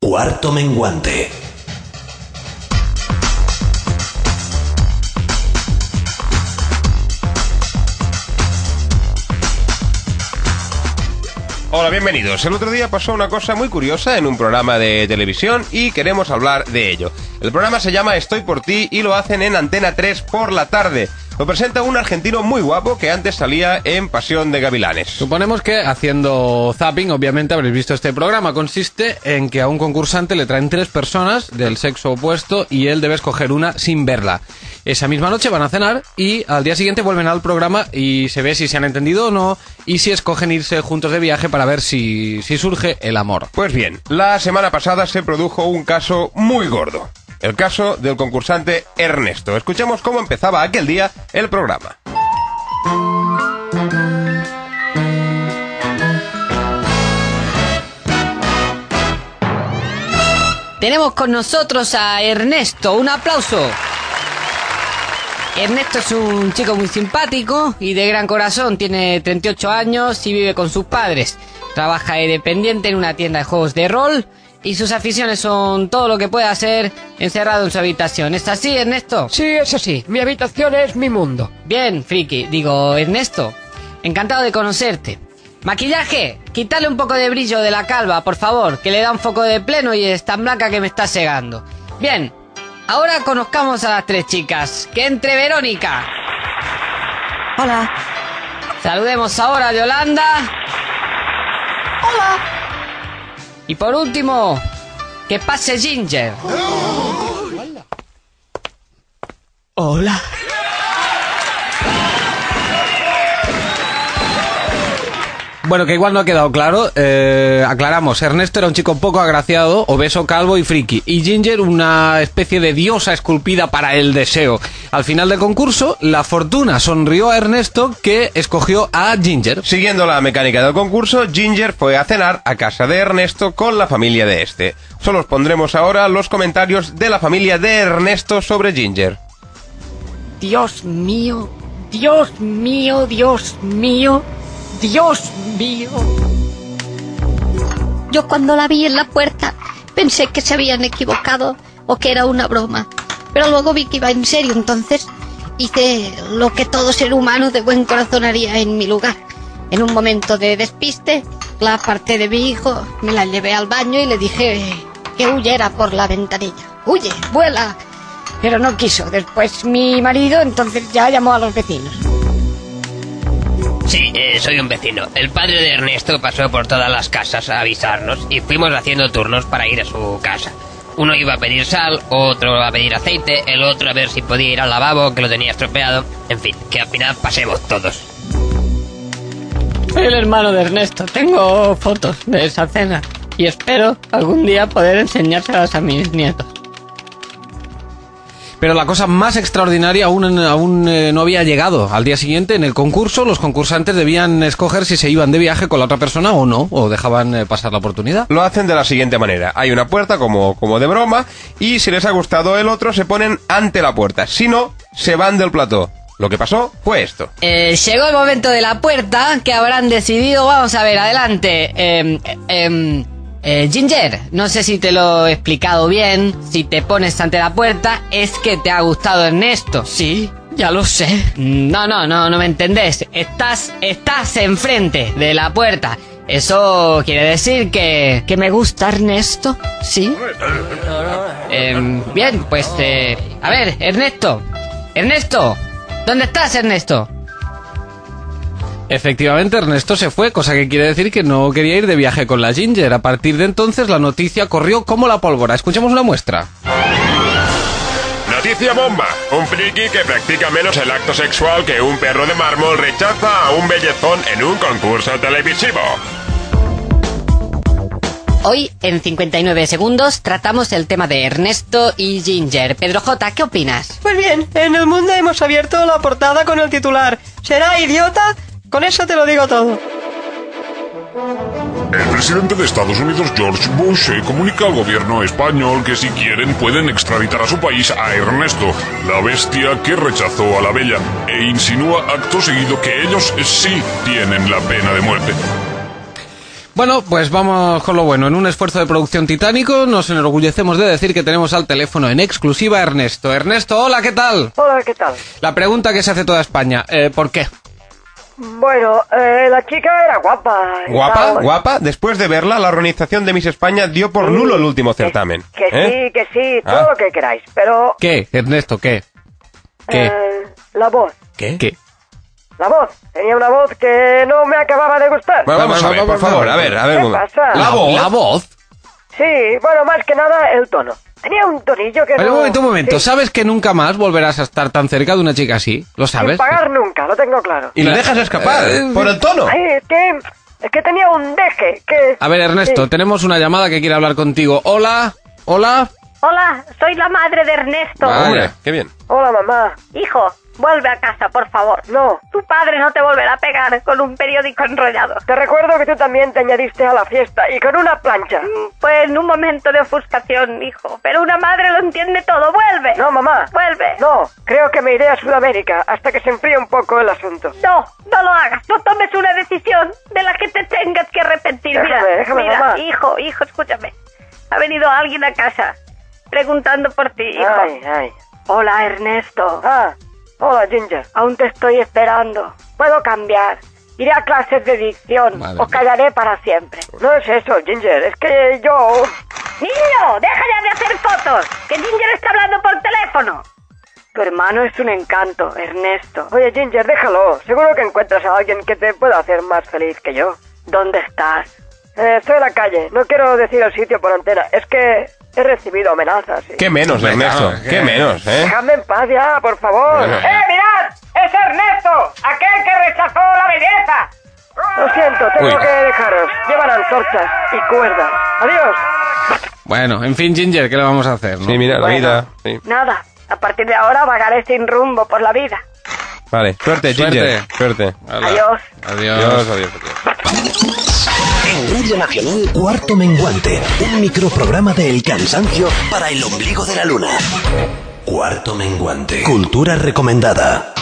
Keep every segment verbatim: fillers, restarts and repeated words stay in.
Cuarto Menguante. Hola, bienvenidos. El otro día pasó una cosa muy curiosa en un programa de televisión y queremos hablar de ello. El programa se llama Estoy por ti y lo hacen en Antena tres por la tarde. Lo presenta un argentino muy guapo que antes salía en Pasión de Gavilanes. Suponemos que, haciendo zapping, obviamente habréis visto este programa. Consiste en que a un concursante le traen tres personas del sexo opuesto y él debe escoger una sin verla. Esa misma noche van a cenar y al día siguiente vuelven al programa y se ve si se han entendido o no y si escogen irse juntos de viaje para ver si, si surge el amor. Pues bien, la semana pasada se produjo un caso muy gordo. El caso del concursante Ernesto. Escuchemos cómo empezaba aquel día el programa. Tenemos con nosotros a Ernesto. Un aplauso. Ernesto es un chico muy simpático y de gran corazón. Tiene treinta y ocho años y vive con sus padres. Trabaja de dependiente en una tienda de juegos de rol. Y sus aficiones son todo lo que puede hacer encerrado en su habitación. ¿Es así, Ernesto? Sí, es así. Mi habitación es mi mundo. Bien, friki. Digo, Ernesto, encantado de conocerte. Maquillaje, quítale un poco de brillo de la calva, por favor, que le da un foco de pleno y es tan blanca que me está cegando. Bien, ahora conozcamos a las tres chicas. Que entre Verónica. Hola. Saludemos ahora a Yolanda. Hola. Y por último, que pase Ginger. Hola. Bueno, que igual no ha quedado claro. Eh, aclaramos, Ernesto era un chico poco agraciado, obeso, calvo y friki. Y Ginger una especie de diosa esculpida para el deseo. Al final del concurso, la fortuna sonrió a Ernesto, que escogió a Ginger. Siguiendo la mecánica del concurso, Ginger fue a cenar a casa de Ernesto con la familia de este. Solo os pondremos ahora los comentarios de la familia de Ernesto sobre Ginger. Dios mío, Dios mío, Dios mío, Dios mío. Yo cuando la vi en la puerta pensé que se habían equivocado o que era una broma. Pero luego vi que iba en serio, entonces hice lo que todo ser humano de buen corazón haría en mi lugar. En un momento de despiste, la aparté de mi hijo, me la llevé al baño y le dije que huyera por la ventanilla. ¡Huye, vuela! Pero no quiso. Después mi marido entonces ya llamó a los vecinos. Sí, eh, soy un vecino. El padre de Ernesto pasó por todas las casas a avisarnos y fuimos haciendo turnos para ir a su casa. Uno iba a pedir sal, otro iba a pedir aceite, el otro a ver si podía ir al lavabo, que lo tenía estropeado. En fin, que al final pasemos todos. Soy el hermano de Ernesto. Tengo fotos de esa cena y espero algún día poder enseñárselas a mis nietos. Pero la cosa más extraordinaria aún, aún eh, no había llegado. Al día siguiente, en el concurso, los concursantes debían escoger si se iban de viaje con la otra persona o no, o dejaban eh, pasar la oportunidad. Lo hacen de la siguiente manera. Hay una puerta como, como de broma y si les ha gustado el otro se ponen ante la puerta. Si no, se van del plató. Lo que pasó fue esto. Eh, llegó el momento de la puerta. ¿Qué habrán decidido? Vamos a ver, adelante. Eh, eh, eh, eh, Ginger, no sé si te lo he explicado bien. Si te pones ante la puerta es que te ha gustado Ernesto. Sí, ya lo sé. No, no, no, no me entendés. Estás, estás enfrente de la puerta. Eso quiere decir que... ¿Que me gusta Ernesto? Sí. Eh, bien, pues... Eh, a ver, Ernesto. Ernesto. ¿Dónde estás, Ernesto? Efectivamente, Ernesto se fue, cosa que quiere decir que no quería ir de viaje con la Ginger. A partir de entonces, la noticia corrió como la pólvora. Escuchemos una muestra. Noticia bomba. Un friki que practica menos el acto sexual que un perro de mármol rechaza a un bellezón en un concurso televisivo. Hoy, en cincuenta y nueve segundos, tratamos el tema de Ernesto y Ginger. Pedro J, ¿qué opinas? Pues bien, en El Mundo hemos abierto la portada con el titular ¿será idiota? Con eso te lo digo todo. El presidente de Estados Unidos, George Bush, eh, comunica al gobierno español que si quieren pueden extraditar a su país a Ernesto, la bestia que rechazó a la bella, e insinúa acto seguido que ellos sí tienen la pena de muerte. Bueno, pues vamos con lo bueno. En un esfuerzo de producción titánico nos enorgullecemos de decir que tenemos al teléfono en exclusiva a Ernesto. Ernesto, hola, ¿qué tal? Hola, ¿qué tal? La pregunta que se hace toda España, eh, ¿por qué? Bueno, eh, la chica era guapa. ¿Guapa? Estaba- ¿Guapa? Después de verla, la organización de Miss España dio por nulo el último certamen. Que ¿Eh? sí, que sí, Ah. todo lo que queráis, pero... ¿Qué, Ernesto, qué? ¿Qué? eh, la voz, ¿Qué? ¿Qué? la voz. Tenía una voz que no me acababa de gustar. Bueno, vamos a ver, por favor, a ver, a ver. ¿Qué un momento. pasa? ¿La voz? ¿La voz? Sí, bueno, más que nada el tono. Tenía un tonillo que Pero no... un momento, un momento. Sí, ¿Sabes que nunca más volverás a estar tan cerca de una chica así? ¿Lo sin sabes? pagar nunca, lo tengo claro. Y la dejas escapar, Eh, por el tono. Ay, es que... Es que tenía un deje, que... A ver, Ernesto, Sí. tenemos una llamada que quiere hablar contigo. Hola, hola. Hola, soy la madre de Ernesto. Vale, qué bien. Hola, mamá. Hijo, vuelve a casa, por favor. No. Tu padre no te volverá a pegar con un periódico enrollado. Te recuerdo que tú también te añadiste a la fiesta y con una plancha. Pues en un momento de ofuscación, hijo. Pero una madre lo entiende todo. ¡Vuelve! No, mamá. ¡Vuelve! No, creo que me iré a Sudamérica hasta que se enfríe un poco el asunto. No, no lo hagas. No tomes una decisión de la que te tengas que arrepentir. Mira, Déjame, déjame, mira, mamá. hijo, hijo, escúchame. Ha venido alguien a casa preguntando por ti, hijo. Ay, ay. Hola, Ernesto. Ah, hola, Ginger. Aún te estoy esperando. Puedo cambiar. Iré a clases de dicción Madre o mía. callaré para siempre. No es eso, Ginger, es que yo... ¡Niño! ¡Deja ya de hacer fotos! ¡Que Ginger está hablando por teléfono! Tu hermano es un encanto, Ernesto. Oye, Ginger, déjalo. Seguro que encuentras a alguien que te pueda hacer más feliz que yo. ¿Dónde estás? Eh, estoy en la calle. No quiero decir el sitio por antena. Es que he recibido amenazas. y- Qué menos, Venga, Ernesto. ¿qué? Qué menos, ¿eh? Dejadme en paz ya, por favor. Bueno. ¡Eh, mirad! ¡Es Ernesto! ¡Aquel que rechazó la belleza! Lo siento, tengo Uy. que dejaros. Llevan antorchas y cuerdas. ¡Adiós! Bueno, en fin, Ginger, ¿qué le vamos a hacer, no? Sí, mira, la Bueno. vida. Sí. Nada. A partir de ahora vagaré sin rumbo por la vida. Vale, suerte, Suerte. Ginger. Suerte. Hala. Adiós. Adiós. Adiós, adiós, adiós. En Radio Nacional, Cuarto Menguante, un microprograma de El Cansancio para el ombligo de la luna. Cuarto Menguante. Cultura recomendada.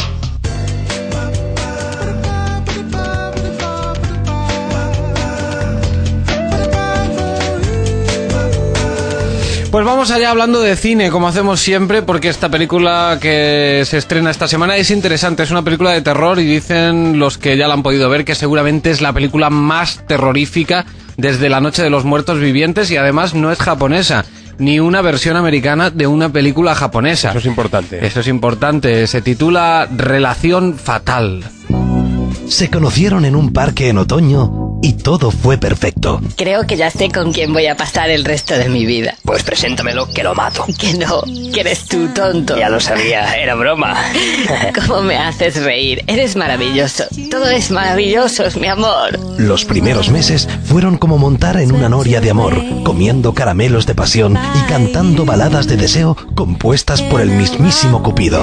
Pues vamos allá hablando de cine, como hacemos siempre, porque esta película que se estrena esta semana es interesante. Es una película de terror y dicen los que ya la han podido ver que seguramente es la película más terrorífica desde La Noche de los Muertos Vivientes y además no es japonesa, ni una versión americana de una película japonesa. Eso es importante. Eso es importante. Se titula Relación Fatal. Se conocieron en un parque en otoño y todo fue perfecto. Creo que ya sé con quién voy a pasar el resto de mi vida. Pues preséntamelo, que lo mato. Que no, que eres tú, tonto. Ya lo sabía, era broma. ¿Cómo me haces reír? Eres maravilloso. Todo es maravilloso, mi amor. Los primeros meses fueron como montar en una noria de amor, comiendo caramelos de pasión y cantando baladas de deseo compuestas por el mismísimo Cupido.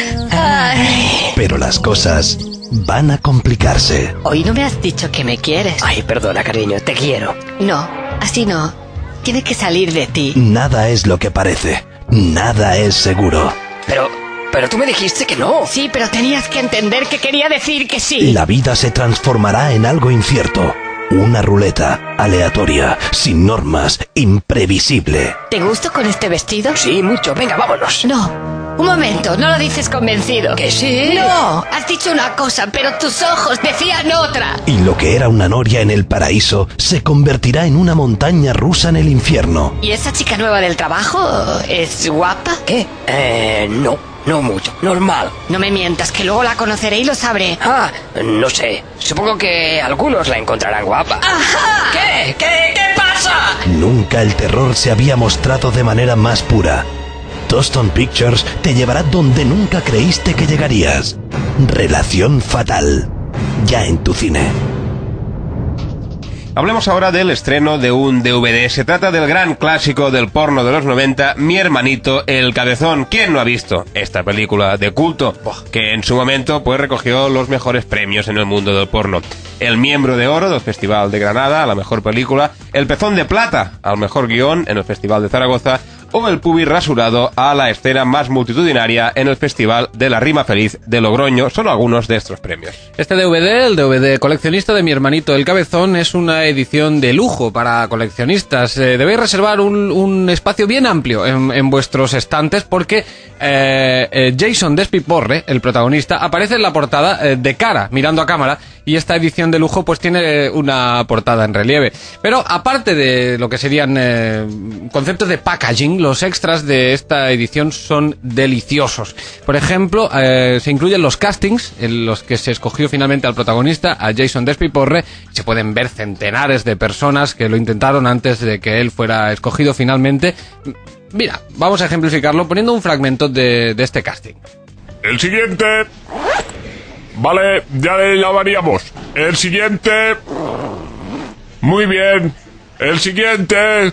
Ay. Pero las cosas van a complicarse. Hoy no me has dicho que me quieres. Ay, perdona, cariño, te quiero. No, así no. Tiene que salir de ti. Nada es lo que parece. Nada es seguro. Pero, pero tú me dijiste que no. Sí, pero tenías que entender que quería decir que sí. La vida se transformará en algo incierto. Una ruleta aleatoria, sin normas, imprevisible. ¿Te gusto con este vestido? Sí, mucho. Venga, vámonos. No. Un momento, no lo dices convencido. ¿Que sí? No, has dicho una cosa, pero tus ojos decían otra. Y lo que era una noria en el paraíso se convertirá en una montaña rusa en el infierno. ¿Y esa chica nueva del trabajo es guapa? ¿Qué? Eh, no. No mucho. Normal. No me mientas, que luego la conoceré y lo sabré. Ah, no sé. Supongo que algunos la encontrarán guapa. ¡Ajá! ¿Qué? ¿Qué? ¿Qué pasa? Nunca el terror se había mostrado de manera más pura. Toston Pictures te llevará donde nunca creíste que llegarías. Relación Fatal. Ya en tu cine. Hablemos ahora del estreno de un D V D. Se trata del gran clásico del porno de los noventa, Mi hermanito el cabezón. ¿Quién no ha visto esta película de culto? Que en su momento pues recogió los mejores premios en el mundo del porno. El miembro de oro del Festival de Granada a la mejor película, el pezón de plata al mejor guión en el Festival de Zaragoza, o el pubis rasurado a la escena más multitudinaria en el Festival de la Rima Feliz de Logroño. Son algunos de estos premios. Este D V D, el D V D coleccionista de Mi Hermanito el Cabezón, es una edición de lujo para coleccionistas. Eh, debéis reservar un, un espacio bien amplio en, en vuestros estantes porque eh, eh, Jason Despiporre, el protagonista, aparece en la portada eh, de cara, mirando a cámara, y esta edición de lujo pues tiene una portada en relieve. Pero aparte de lo que serían eh, conceptos de packaging, los extras de esta edición son deliciosos. Por ejemplo, eh, se incluyen los castings en los que se escogió finalmente al protagonista, a Jason Despiporre. Se pueden ver centenares de personas que lo intentaron antes de que él fuera escogido finalmente. Mira, vamos a ejemplificarlo poniendo un fragmento de, de este casting. El siguiente... Vale, ya le llamaríamos. El siguiente... Muy bien. El siguiente...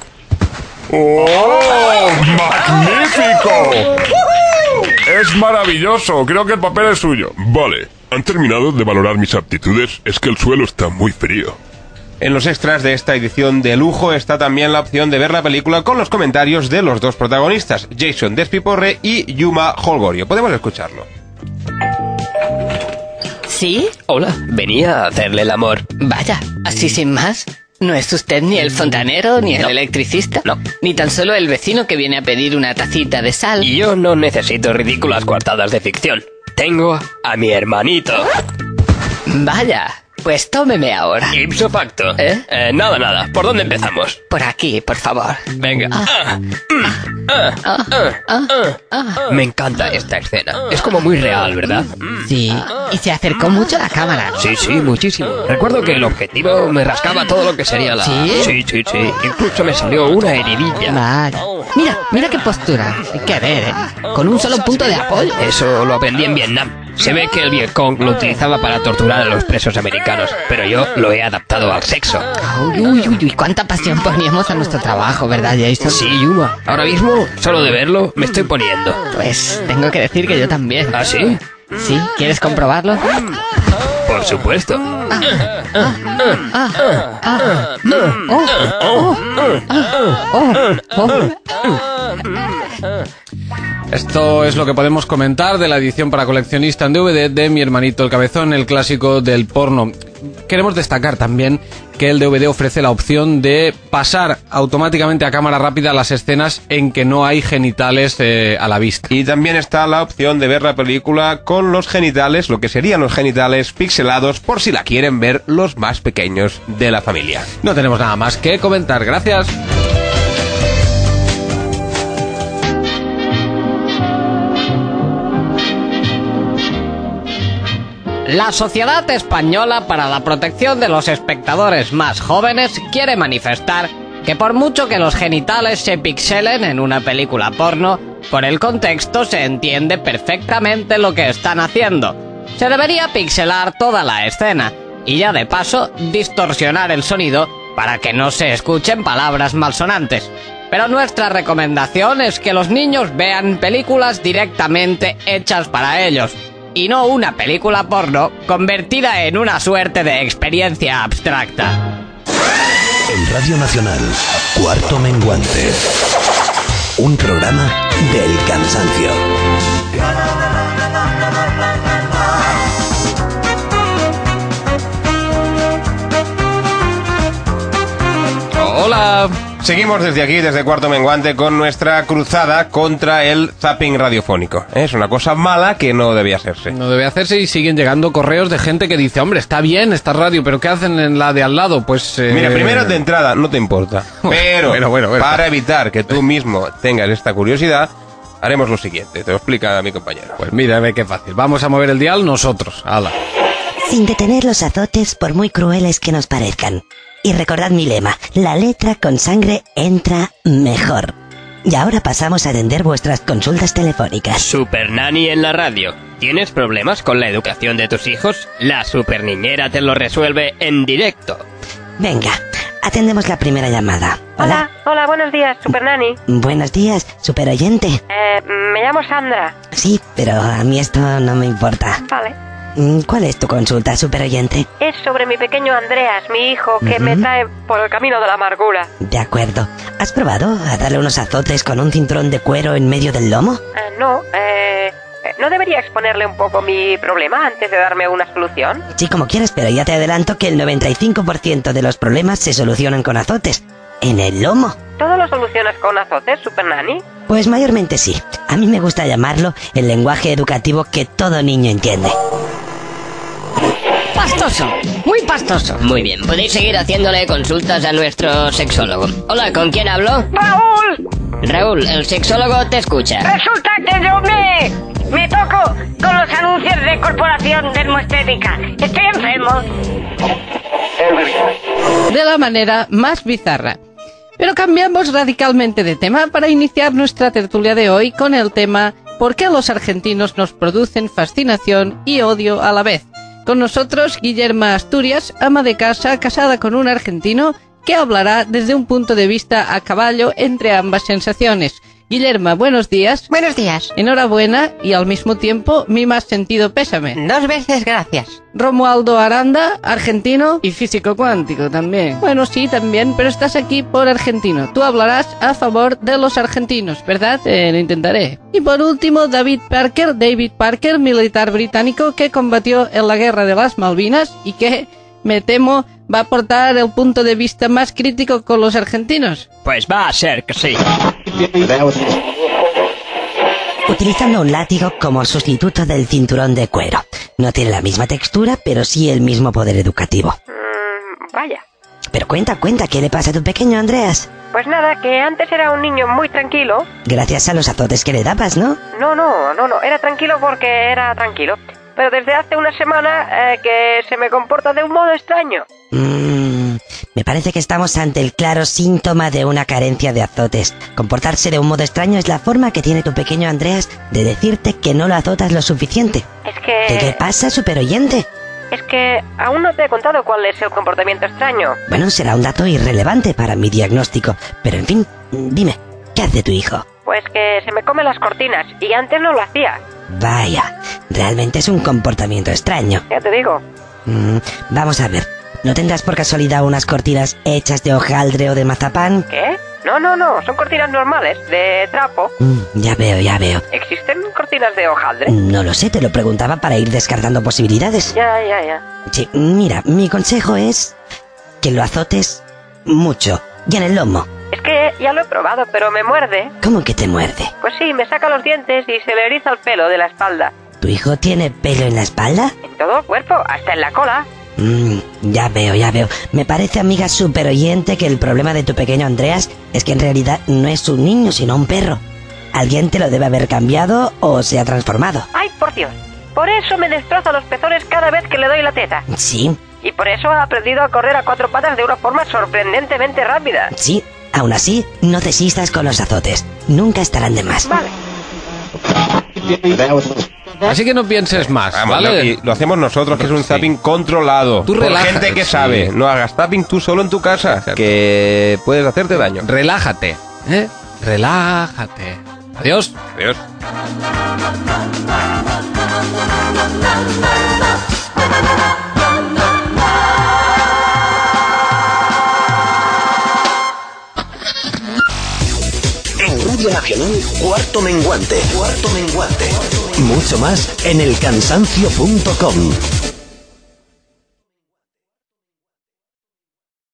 ¡Oh! ¡Magnífico! Es maravilloso. Creo que el papel es suyo. Vale. ¿Han terminado de valorar mis aptitudes? Es que el suelo está muy frío. En los extras de esta edición de lujo está también la opción de ver la película con los comentarios de los dos protagonistas, Jason Despiporre y Yuma Holgorio. Podemos escucharlo. ¿Sí? Hola, venía a hacerle el amor. Vaya, así sin más. ¿No es usted ni el fontanero, ni el No. electricista? No. Ni tan solo el vecino que viene a pedir una tacita de sal. Yo no necesito ridículas coartadas de ficción. Tengo a mi hermanito. Vaya, pues tómeme ahora. Ipso facto. ¿Eh? Eh, nada, nada. ¿Por dónde empezamos? Por aquí, por favor. Venga. Ah, mm, ah, ah, ah, ah. Me encanta esta escena. Es como muy real, ¿verdad? Sí, y se acercó mucho a la cámara. Sí, sí, muchísimo. Recuerdo que el objetivo me rascaba todo lo que sería la... ¿Sí? Sí, sí, sí. Incluso me salió una heridilla. Vaya. Mira, mira qué postura. Hay que ver, ¿eh? Con un solo punto de apoyo. Eso lo aprendí en Vietnam. Se ve que el Vietcong lo utilizaba para torturar a los presos americanos, pero yo lo he adaptado al sexo. Uy, uy, uy, uy, cuánta pasión poníamos a nuestro trabajo, ¿verdad, Jason? Sí, Yuma. Ahora mismo, solo de verlo, me estoy poniendo. Pues tengo que decir que yo también. ¿Ah, sí? ¿Sí? ¿Quieres comprobarlo? Por supuesto. Esto es lo que podemos comentar de la edición para coleccionista en D V D de Mi Hermanito el Cabezón, el clásico del porno. Queremos destacar también que el D V D ofrece la opción de pasar automáticamente a cámara rápida las escenas en que no hay genitales eh, a la vista. Y también está la opción de ver la película con los genitales, lo que serían los genitales pixelados, por si la quieren ver los más pequeños de la familia. No tenemos nada más que comentar. Gracias. La Sociedad Española para la Protección de los Espectadores Más Jóvenes quiere manifestar que por mucho que los genitales se pixelen en una película porno, por el contexto se entiende perfectamente lo que están haciendo. Se debería pixelar toda la escena y ya de paso distorsionar el sonido para que no se escuchen palabras malsonantes. Pero nuestra recomendación es que los niños vean películas directamente hechas para ellos, y no una película porno convertida en una suerte de experiencia abstracta. En Radio Nacional, Cuarto Menguante. Un programa del cansancio. Hola. Seguimos desde aquí, desde Cuarto Menguante, con nuestra cruzada contra el zapping radiofónico. Es una cosa mala que no debía hacerse. No debe hacerse y siguen llegando correos de gente que dice, hombre, está bien esta radio, pero ¿qué hacen en la de al lado? Pues... Eh... Mira, primero de entrada, no te importa. Pero, bueno, bueno, bueno. para evitar que tú mismo tengas esta curiosidad, haremos lo siguiente. Te lo explica mi compañero. Pues mira, ve qué fácil. Vamos a mover el dial nosotros. ¡Hala! Sin detener los azotes, por muy crueles que nos parezcan. Y recordad mi lema, la letra con sangre entra mejor. Y ahora pasamos a atender vuestras consultas telefónicas. Super Nani en la radio. ¿Tienes problemas con la educación de tus hijos? La super niñera te lo resuelve en directo. Venga, atendemos la primera llamada. Hola, hola, buenos días, Super Nani. Buenos días, super oyente. Eh, me llamo Sandra. Sí, pero a mí esto no me importa. Vale. ¿Cuál es tu consulta, superoyente? Es sobre mi pequeño Andreas, mi hijo, que Uh-huh. me trae por el camino de la amargura. De acuerdo. ¿Has probado a darle unos azotes con un cinturón de cuero en medio del lomo? Ah, no, eh... ¿no debería exponerle un poco mi problema antes de darme una solución? Sí, como quieras, pero ya te adelanto que el noventa y cinco por ciento de los problemas se solucionan con azotes. En el lomo. ¿Todo lo solucionas con azotes, Super Nanny? Pues mayormente sí. A mí me gusta llamarlo el lenguaje educativo que todo niño entiende. Pastoso, muy pastoso. Muy bien, podéis seguir haciéndole consultas a nuestro sexólogo. Hola, ¿con quién hablo? ¡Raúl! Raúl, el sexólogo te escucha. Resulta que yo me... me toco con los anuncios de Corporación Dermoestética. Estoy enfermo. De la manera más bizarra. Pero cambiamos radicalmente de tema para iniciar nuestra tertulia de hoy con el tema ¿por qué los argentinos nos producen fascinación y odio a la vez? Con nosotros, Guillerma Asturias, ama de casa, casada con un argentino, que hablará desde un punto de vista a caballo entre ambas sensaciones. Guillerma, buenos días. Buenos días. Enhorabuena y al mismo tiempo mi más sentido pésame. Dos veces gracias. Romualdo Aranda, argentino y físico cuántico también. Bueno, sí, también, pero estás aquí por argentino. Tú hablarás a favor de los argentinos, ¿verdad? Eh, lo intentaré. Y por último, David Parker, David Parker, militar británico que combatió en la guerra de las Malvinas y que, me temo, va a aportar el punto de vista más crítico con los argentinos. Pues va a ser que sí. Utilizando un látigo como sustituto del cinturón de cuero. No tiene la misma textura, pero sí el mismo poder educativo. Mm, vaya. Pero cuenta, cuenta, ¿qué le pasa a tu pequeño Andreas? Pues nada, que antes era un niño muy tranquilo. Gracias a los azotes que le dabas, ¿no? No, no, no, no, era tranquilo porque era tranquilo. Pero desde hace una semana eh, que se me comporta de un modo extraño. Mmm, me parece que estamos ante el claro síntoma de una carencia de azotes. Comportarse de un modo extraño es la forma que tiene tu pequeño Andreas de decirte que no lo azotas lo suficiente. Es que... ¿Qué, qué pasa, superoyente? Es que aún no te he contado cuál es el comportamiento extraño. Bueno, será un dato irrelevante para mi diagnóstico. Pero en fin, dime, ¿qué hace tu hijo? Pues que se me come las cortinas y antes no lo hacía. Vaya, realmente es un comportamiento extraño. Ya te digo. Mm, vamos a ver, ¿no tendrás por casualidad unas cortinas hechas de hojaldre o de mazapán? ¿Qué? No, no, no, son cortinas normales, de trapo. Mm, ya veo, ya veo. ¿Existen cortinas de hojaldre? No lo sé, te lo preguntaba para ir descartando posibilidades. Ya, ya, ya. Sí, mira, mi consejo es que lo azotes mucho, y en el lomo. Es que ya lo he probado, pero me muerde. ¿Cómo que te muerde? Pues sí, me saca los dientes y se le eriza el pelo de la espalda. ¿Tu hijo tiene pelo en la espalda? En todo el cuerpo, hasta en la cola. Mmm, ya veo, ya veo. Me parece, amiga superoyente, que el problema de tu pequeño Andreas es que en realidad no es un niño, sino un perro. Alguien te lo debe haber cambiado o se ha transformado. ¡Ay, por Dios! Por eso me destroza los pezones cada vez que le doy la teta. Sí. Y por eso ha aprendido a correr a cuatro patas de una forma sorprendentemente rápida. Sí. Aún así, no desistas con los azotes. Nunca estarán de más. Vale. Así que no pienses más, Vamos, ¿vale? lo, y lo hacemos nosotros, que es un zapping controlado. Tú por relájate, gente que sí. sabe. No hagas zapping tú solo en tu casa, que puedes hacerte daño. Relájate, ¿eh? Relájate. Adiós. Adiós. En Radio Nacional, Cuarto Menguante. Cuarto Menguante. Mucho más en el cansancio punto com.